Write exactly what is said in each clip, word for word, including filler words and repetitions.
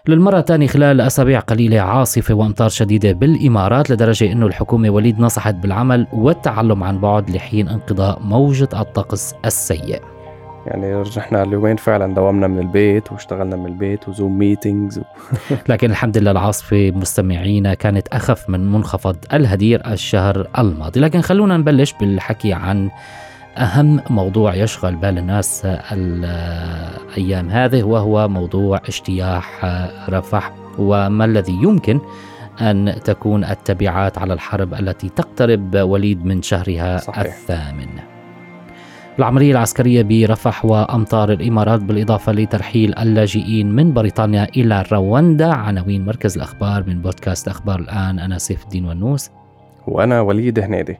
للمرة الثانية خلال أسابيع قليلة عاصفة وأمطار شديدة بالإمارات، لدرجة أنه الحكومة وليد نصحت بالعمل والتعلم عن بعد لحين انقضاء موجة الطقس السيء. يعني رجعنا اليومين فعلا دوامنا من البيت واشتغلنا من البيت وزوم ميتينجز و... لكن الحمد لله العاصفة مستمعينا كانت أخف من منخفض الهدير الشهر الماضي. لكن خلونا نبلش بالحكي عن أهم موضوع يشغل بال الناس الأيام هذه، وهو موضوع اجتياح رفح، وما الذي يمكن أن تكون التبعات على الحرب التي تقترب وليد من شهرها صحيح. الثامن. العملية العسكرية برفح وأمطار الإمارات، بالإضافة لترحيل اللاجئين من بريطانيا إلى رواندا. عناوين مركز الأخبار من بودكاست أخبار الآن. أنا سيف الدين ونوس وأنا وليد هنيدي.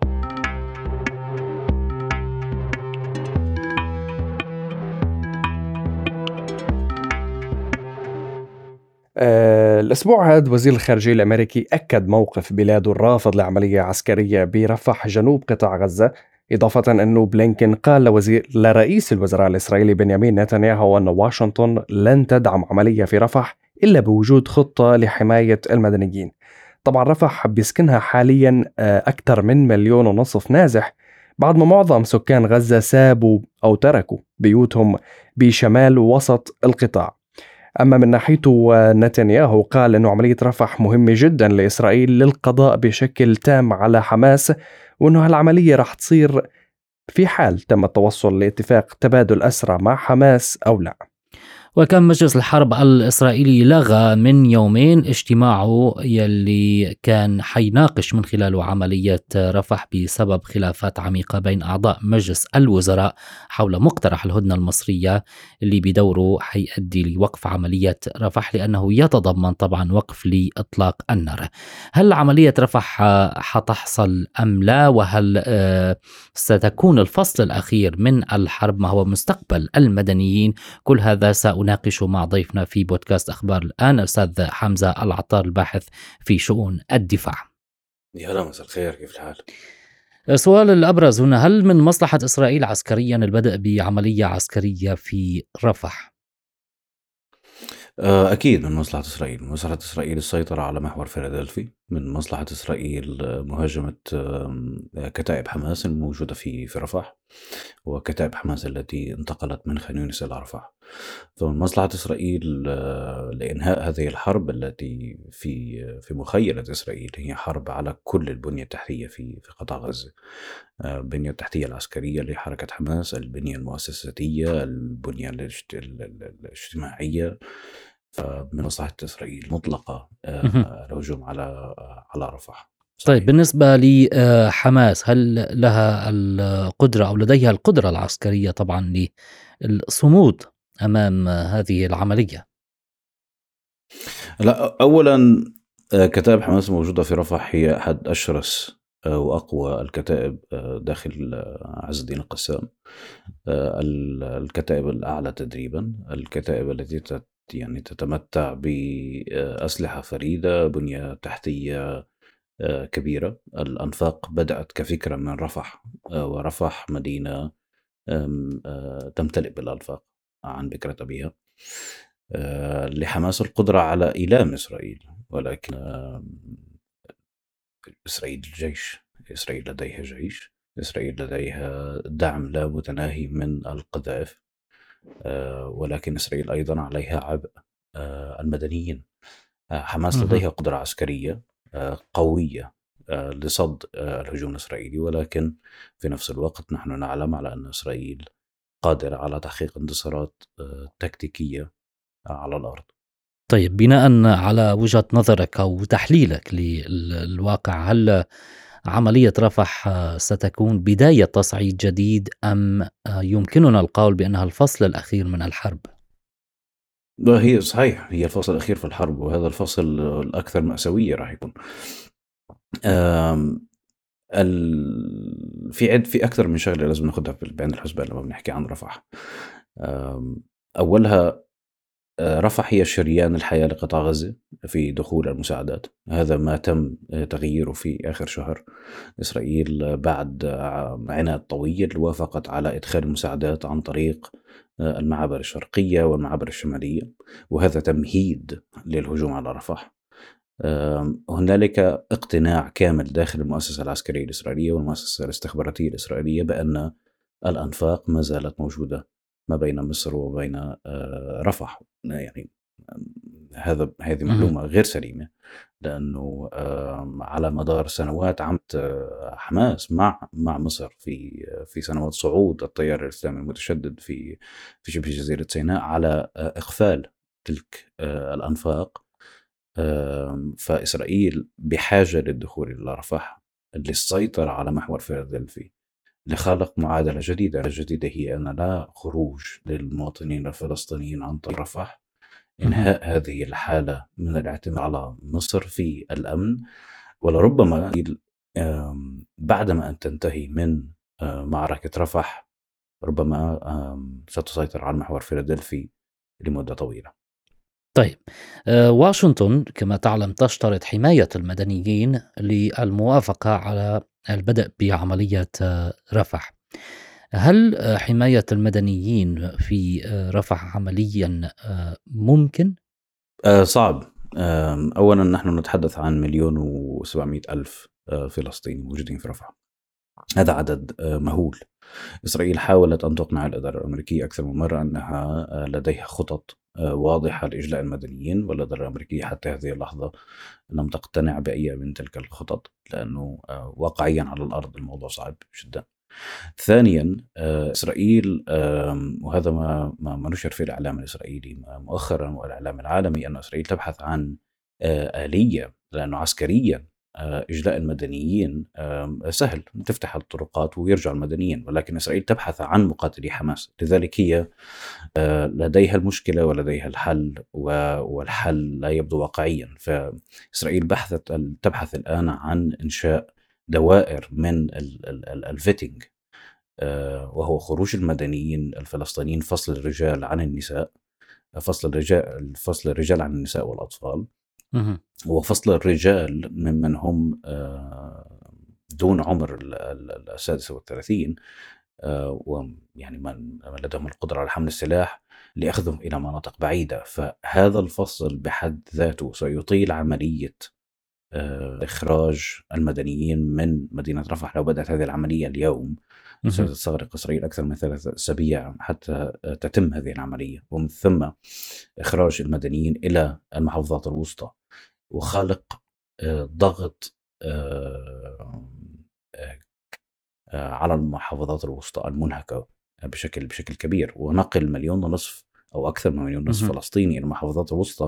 آه الأسبوع هذا وزير الخارجية الأمريكي أكد موقف بلاده الرافض لعملية عسكرية برفح جنوب قطاع غزة، إضافة أنه بلينكن قال لوزير لرئيس الوزراء الإسرائيلي بنيامين نتنياهو أن واشنطن لن تدعم عملية في رفح إلا بوجود خطة لحماية المدنيين. طبعا رفح بيسكنها حاليا أكثر من مليون ونصف نازح، بعد ما معظم سكان غزة سابوا أو تركوا بيوتهم بشمال ووسط القطاع. أما من ناحيته نتنياهو قال أنه عملية رفح مهمة جدا لإسرائيل للقضاء بشكل تام على حماس، وأنه هالعملية رح تصير في حال تم التوصل لاتفاق تبادل أسرى مع حماس أو لا. وكان مجلس الحرب الإسرائيلي لغى من يومين اجتماعه يلي كان حيناقش من خلاله عملية رفح بسبب خلافات عميقة بين أعضاء مجلس الوزراء حول مقترح الهدنة المصرية اللي بدوره حيؤدي لوقف عملية رفح، لأنه يتضمن طبعا وقف لإطلاق النار. هل عملية رفح حتحصل أم لا؟ وهل ستكون الفصل الأخير من الحرب ما هو مستقبل المدنيين؟ كل هذا سأناقشه مع ضيفنا في بودكاست أخبار الآن، أستاذ حمزة العطار الباحث في شؤون الدفاع. يا هلا، مساء الخير، كيف الحال؟ السؤال الأبرز هنا، هل من مصلحة إسرائيل عسكريا البدء بعملية عسكرية في رفح؟ أكيد من مصلحة إسرائيل. من مصلحة إسرائيل السيطرة على محور فيلادلفي، من مصلحة إسرائيل مهاجمة كتائب حماس الموجودة في في رفح، وكتائب حماس التي انتقلت من خان يونس إلى رفح. فمن مصلحة إسرائيل لإنهاء هذه الحرب التي في في مخيلة إسرائيل، هي حرب على كل البنية التحتية في في قطاع غزة، البنية التحتية العسكرية لحركة حماس، البنية المؤسساتية، البنية الاجتماعية. فمن مصلحة إسرائيل مطلقة الهجوم على على رفح. صحيح. طيب بالنسبة لحماس، هل لها القدرة أو لديها القدرة العسكرية طبعا للصمود أمام هذه العملية؟ لا، أولا كتائب حماس موجودة في رفح هي أحد أشرس وأقوى الكتائب داخل عز الدين القسام، الكتائب الأعلى تدريبا، الكتائب التي يعني تتمتع بأسلحة فريدة، بنية تحتية كبيرة. الأنفاق بدأت كفكرة من رفح، ورفح مدينة تمتلئ بالأنفاق عن بكرة أبيها. لحماس القدرة على إيلام إسرائيل، ولكن إسرائيل الجيش إسرائيل لديها جيش، إسرائيل لديها دعم لا متناهي من القذائف، ولكن إسرائيل أيضا عليها عبء المدنيين. حماس لديها قدرة عسكرية قوية لصد الهجوم الإسرائيلي، ولكن في نفس الوقت نحن نعلم على أن إسرائيل قادرة على تحقيق انتصارات تكتيكية على الأرض. طيب بناء على وجهة نظرك أو تحليلك للواقع، هل عملية رفح ستكون بداية تصعيد جديد أم يمكننا القول بأنها الفصل الأخير من الحرب؟ هي صحيح، هي الفصل الأخير في الحرب، وهذا الفصل الأكثر مأساوية راح يكون. في عد في أكثر من شغلة لازم ناخدها بعين الحسبان لما بنحكي عن رفح. أولها، رفح هي شريان الحياة لقطاع غزة في دخول المساعدات. هذا ما تم تغييره في آخر شهر. إسرائيل بعد عناد طويل وافقت على إدخال المساعدات عن طريق المعابر الشرقية والمعابر الشمالية، وهذا تمهيد للهجوم على رفح. هنالك اقتناع كامل داخل المؤسسة العسكرية الإسرائيلية والمؤسسة الاستخباراتية الإسرائيلية بأن الأنفاق ما زالت موجودة ما بين مصر وبين رفح. يعني هذا هذه معلومة غير سليمة، لأنه على مدار سنوات عمت حماس مع مع مصر في في سنوات صعود التيار الإسلامي المتشدد في في شبه جزيرة سيناء على إغفال تلك الأنفاق. فإسرائيل بحاجة للدخول إلى رفح للسيطرة على محور فيلادلفي، لخلق معادلة جديدة. الجديدة هي أن لا خروج للمواطنين الفلسطينيين عن طريق رفح، إنهاء هذه الحالة من الاعتماد على مصر في الأمن، ولربما بعدما أن تنتهي من معركة رفح ربما ستسيطر على محور فيلادلفي لمدة طويلة. طيب، واشنطن كما تعلم تشترط حماية المدنيين للموافقة على البدء بعملية رفح. هل حماية المدنيين في رفح عمليا ممكن؟ صعب. أولا نحن نتحدث عن مليون وسبعمائة ألف فلسطيني موجودين في رفح، هذا عدد مهول. إسرائيل حاولت أن تقنع الإدارة الأمريكية أكثر من مرة أنها لديها خطط واضحة لإجلاء المدنيين، والإدارة الأمريكية حتى هذه اللحظة لم تقتنع بأي من تلك الخطط، لأنه واقعيا على الأرض الموضوع صعب جدا. ثانيا إسرائيل، وهذا ما ما نشر في الإعلام الإسرائيلي مؤخرا والإعلام العالمي، أن إسرائيل تبحث عن آلية، لأنه عسكريا إجلاء المدنيين سهل، تفتح الطرقات ويرجع المدنيين، ولكن إسرائيل تبحث عن مقاتلي حماس. لذلك هي لديها المشكلة ولديها الحل، والحل لا يبدو واقعيا. فإسرائيل بحثت تبحث الآن عن إنشاء دوائر من الفيتنج، وهو خروج المدنيين الفلسطينيين، فصل الرجال عن النساء، فصل الرجال فصل الرجال عن النساء والأطفال، وفصل الرجال ممن هم دون عمر السادسة والثلاثين، ويعني من لديهم القدرة على حمل السلاح، لأخذهم إلى مناطق بعيدة. فهذا الفصل بحد ذاته سيطيل عملية إخراج المدنيين من مدينة رفح. لو بدأت هذه العملية اليوم ستستغرق إسرائيل أكثر من ثلاثة أسابيع حتى تتم هذه العملية، ومن ثم إخراج المدنيين إلى المحافظات الوسطى، وخلق ضغط على المحافظات الوسطى المنهكة بشكل بشكل كبير، ونقل مليون ونصف أو أكثر من مليون ونصف فلسطيني إلى المحافظات الوسطى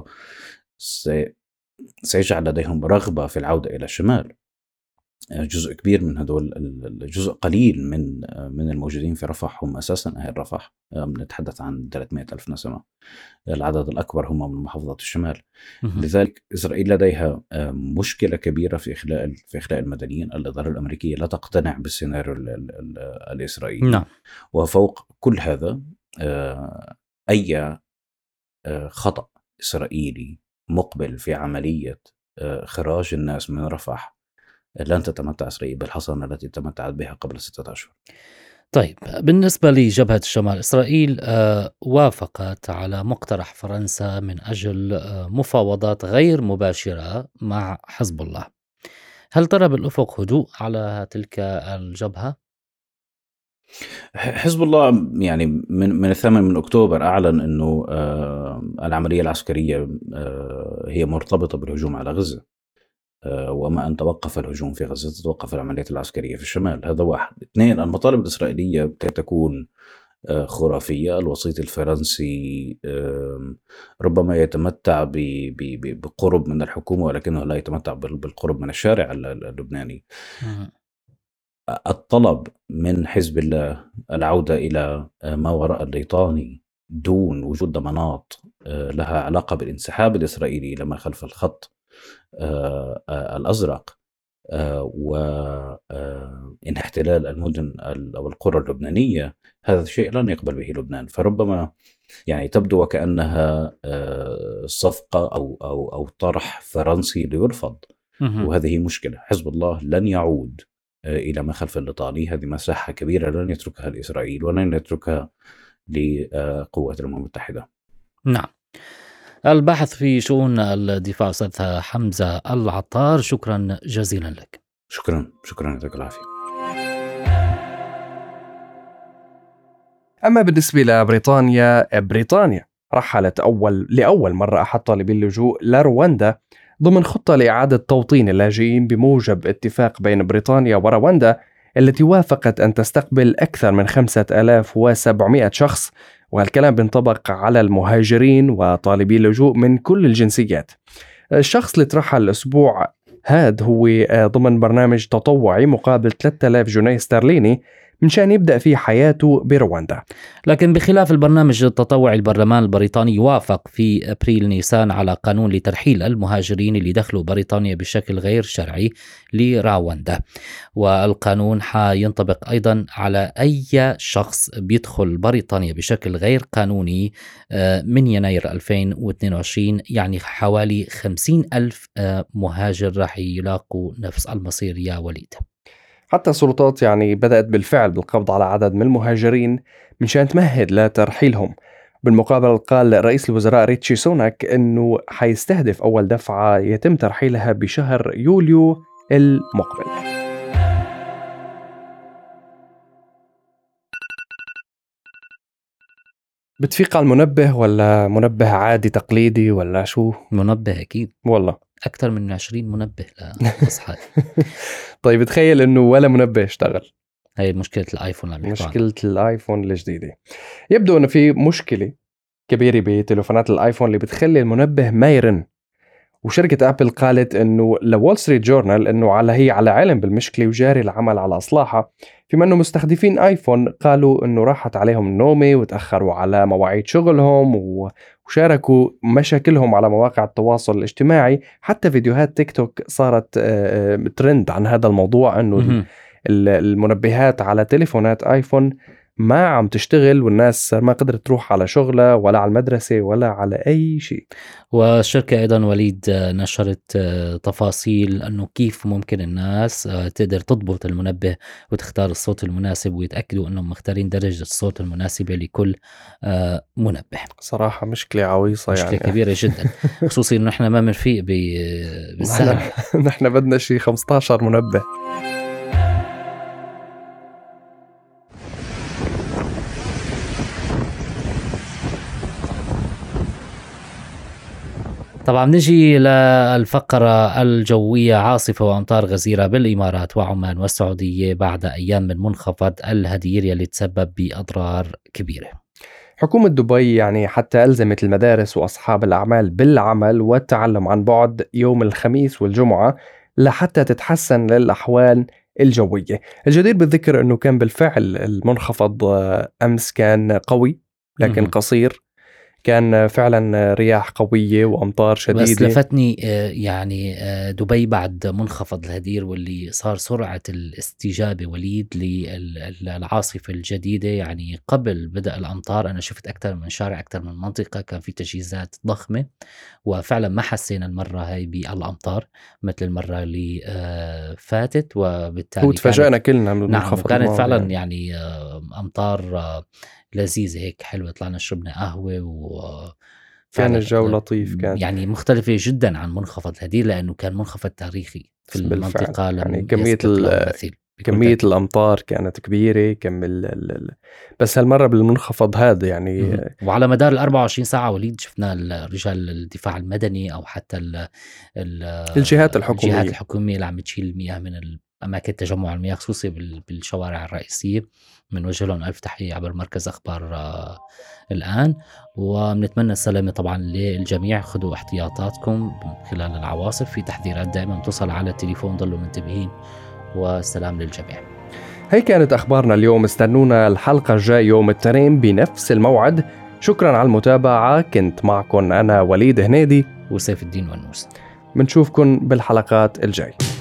سيجعل لديهم رغبة في العودة إلى الشمال. جزء كبير من هذول، الجزء قليل من من الموجودين في رفح هم أساسا أهل رفح، نتحدث عن ثلاثمائة ألف نسمة. العدد الأكبر هم من محافظات الشمال. لذلك إسرائيل لديها مشكلة كبيرة في إخلاء في إخلاء المدنيين. الإدارة الأمريكية لا تقتنع بالسيناريو الإسرائيلي. نعم. وفوق كل هذا أي خطأ إسرائيلي مقبل في عملية إخراج الناس من رفح لن تتمتع إسرائيل بالحصانة التي تمتعت بها قبل ستة أشهر. طيب، بالنسبة لجبهة الشمال، إسرائيل وافقت على مقترح فرنسا من أجل مفاوضات غير مباشرة مع حزب الله. هل ترى بالأفق هدوء على تلك الجبهة؟ حزب الله يعني من من الثامن من أكتوبر أعلن أنه العملية العسكرية هي مرتبطة بالهجوم على غزة، وما أن توقف الهجوم في غزة تتوقف العمليات العسكرية في الشمال. هذا واحد. اثنين، المطالب الإسرائيلية تكون خرافية. الوسيط الفرنسي ربما يتمتع بقرب من الحكومة، ولكنه لا يتمتع بالقرب من الشارع اللبناني. الطلب من حزب الله العودة إلى ما وراء الليطاني دون وجود ضمانات لها علاقة بالانسحاب الإسرائيلي إلى ما خلف الخط الأزرق وإن احتلال المدن أو القرى اللبنانية، هذا الشيء لن يقبل به لبنان. فربما يعني تبدو وكأنها صفقة أو أو أو طرح فرنسي ليرفض، وهذه مشكلة. حزب الله لن يعود إلى ما خلف الليطاني. هذه مساحة كبيرة لن يتركها الإسرائيل ولن يتركها لقوات الأمم المتحدة. نعم. الباحث في شؤون الدفاع أستاذ حمزة العطار، شكرا جزيلا لك. شكرا شكرا يعطيك العافية. أما بالنسبة لبريطانيا، بريطانيا رحلت أول لأول مرة أحد طالبي اللجوء لرواندا ضمن خطة لإعادة توطين اللاجئين بموجب اتفاق بين بريطانيا ورواندا التي وافقت أن تستقبل أكثر من خمسة آلاف وسبعمائة شخص، وهالكلام بينطبق على المهاجرين وطالبي اللجوء من كل الجنسيات. الشخص اللي ترحل الأسبوع هاد هو ضمن برنامج تطوعي مقابل ثلاثة آلاف جنيه استرليني من شان يبدأ في حياته برواندا. لكن بخلاف البرنامج التطوعي، البرلمان البريطاني وافق في أبريل نيسان على قانون لترحيل المهاجرين اللي دخلوا بريطانيا بشكل غير شرعي لرواندا، والقانون حينطبق أيضا على أي شخص بيدخل بريطانيا بشكل غير قانوني من يناير ألفين واثنين وعشرين. يعني حوالي خمسين ألف مهاجر راح يلاقوا نفس المصير يا وليد. حتى السلطات يعني بدأت بالفعل بالقبض على عدد من المهاجرين من شان تمهد لترحيلهم. بالمقابل قال رئيس الوزراء ريتشي سوناك أنه حيستهدف أول دفعة يتم ترحيلها بشهر يوليو المقبل. بتفيق على المنبه ولا منبه عادي تقليدي ولا شو؟ منبه أكيد والله أكثر من عشرين منبه لأصحى. طيب تخيل إنه ولا منبه اشتغل. هاي مشكلة الآيفون اللي مشكلة الآيفون الجديدة. يبدو إنه في مشكلة كبيرة بتليفونات الآيفون اللي بتخلي المنبه ما يرن، وشركة أبل قالت إنه لوول ستريت جورنال إنه على هي على علم بالمشكلة وجاري العمل على إصلاحها، فيما إنه مستخدمين آيفون قالوا إنه راحت عليهم النومة وتأخروا على مواعيد شغلهم وشاركوا مشاكلهم على مواقع التواصل الاجتماعي. حتى فيديوهات تيك توك صارت ترند عن هذا الموضوع، إنه المنبهات على تليفونات آيفون ما عم تشتغل والناس ما قدرت تروح على شغلها ولا على المدرسة ولا على أي شيء. والشركة أيضا وليد نشرت تفاصيل أنه كيف ممكن الناس تقدر تضبط المنبه وتختار الصوت المناسب ويتأكدوا أنهم مختارين درجة الصوت المناسبة لكل منبه. صراحة مشكلة عويصة، مشكلة يعني كبيرة جدا، خصوصي أنه نحن ما منفيق بالسهل. نحن بدنا شيء خمسة عشر منبه. طبعا نجي للفقرة الجوية. عاصفة وأمطار غزيرة بالإمارات وعمان والسعودية بعد أيام من منخفض الهدير يلي تسبب بأضرار كبيرة. حكومة دبي يعني حتى ألزمت المدارس وأصحاب الأعمال بالعمل والتعلم عن بعد يوم الخميس والجمعة لحتى تتحسن للأحوال الجوية. الجدير بالذكر أنه كان بالفعل المنخفض أمس كان قوي لكن م- قصير، كان فعلا رياح قوية وأمطار شديدة. بس لفتني يعني دبي بعد منخفض الهدير واللي صار سرعة الاستجابة وليد للعاصفة الجديدة. يعني قبل بدء الأمطار أنا شفت أكثر من شارع أكثر من منطقة كان في تجهيزات ضخمة، وفعلا ما حسينا المرة هاي بالأمطار مثل المرة اللي فاتت، وبالتالي تفاجأنا كلنا من المنخفض. نعم، كانت فعلا يعني, يعني أمطار لذيذة هيك حلوة، طلعنا شربنا قهوة و كان الجو لطيف، كان يعني مختلفة جدا عن منخفض الهدير لأنه كان منخفض تاريخي في المنطقة. يعني كمية كمية الأمطار كانت كبيرة كم ال ال بس هالمرة بالمنخفض هذا يعني م- وعلى مدار الأربعة وعشرين ساعة وليد شفنا رجال الدفاع المدني أو حتى ال ال الجهات الحكومية الجهات الحكومية اللي عم تشيل المياه من أماكن تجمع المياه خصوصي بالشوارع الرئيسية. من وجه لهم ألف تحية عبر مركز أخبار آه الآن، وبنتمنى السلامة طبعا للجميع. خذوا احتياطاتكم خلال العواصف، في تحذيرات دائما توصل على التليفون، ضلوا منتبهين، والسلام للجميع. هي كانت أخبارنا اليوم، استنونا الحلقة الجاية يوم الاثنين بنفس الموعد. شكرا على المتابعة، كنت معكم أنا وليد هنيدي وسيف الدين ونوس. بنشوفكم بالحلقات الجاي.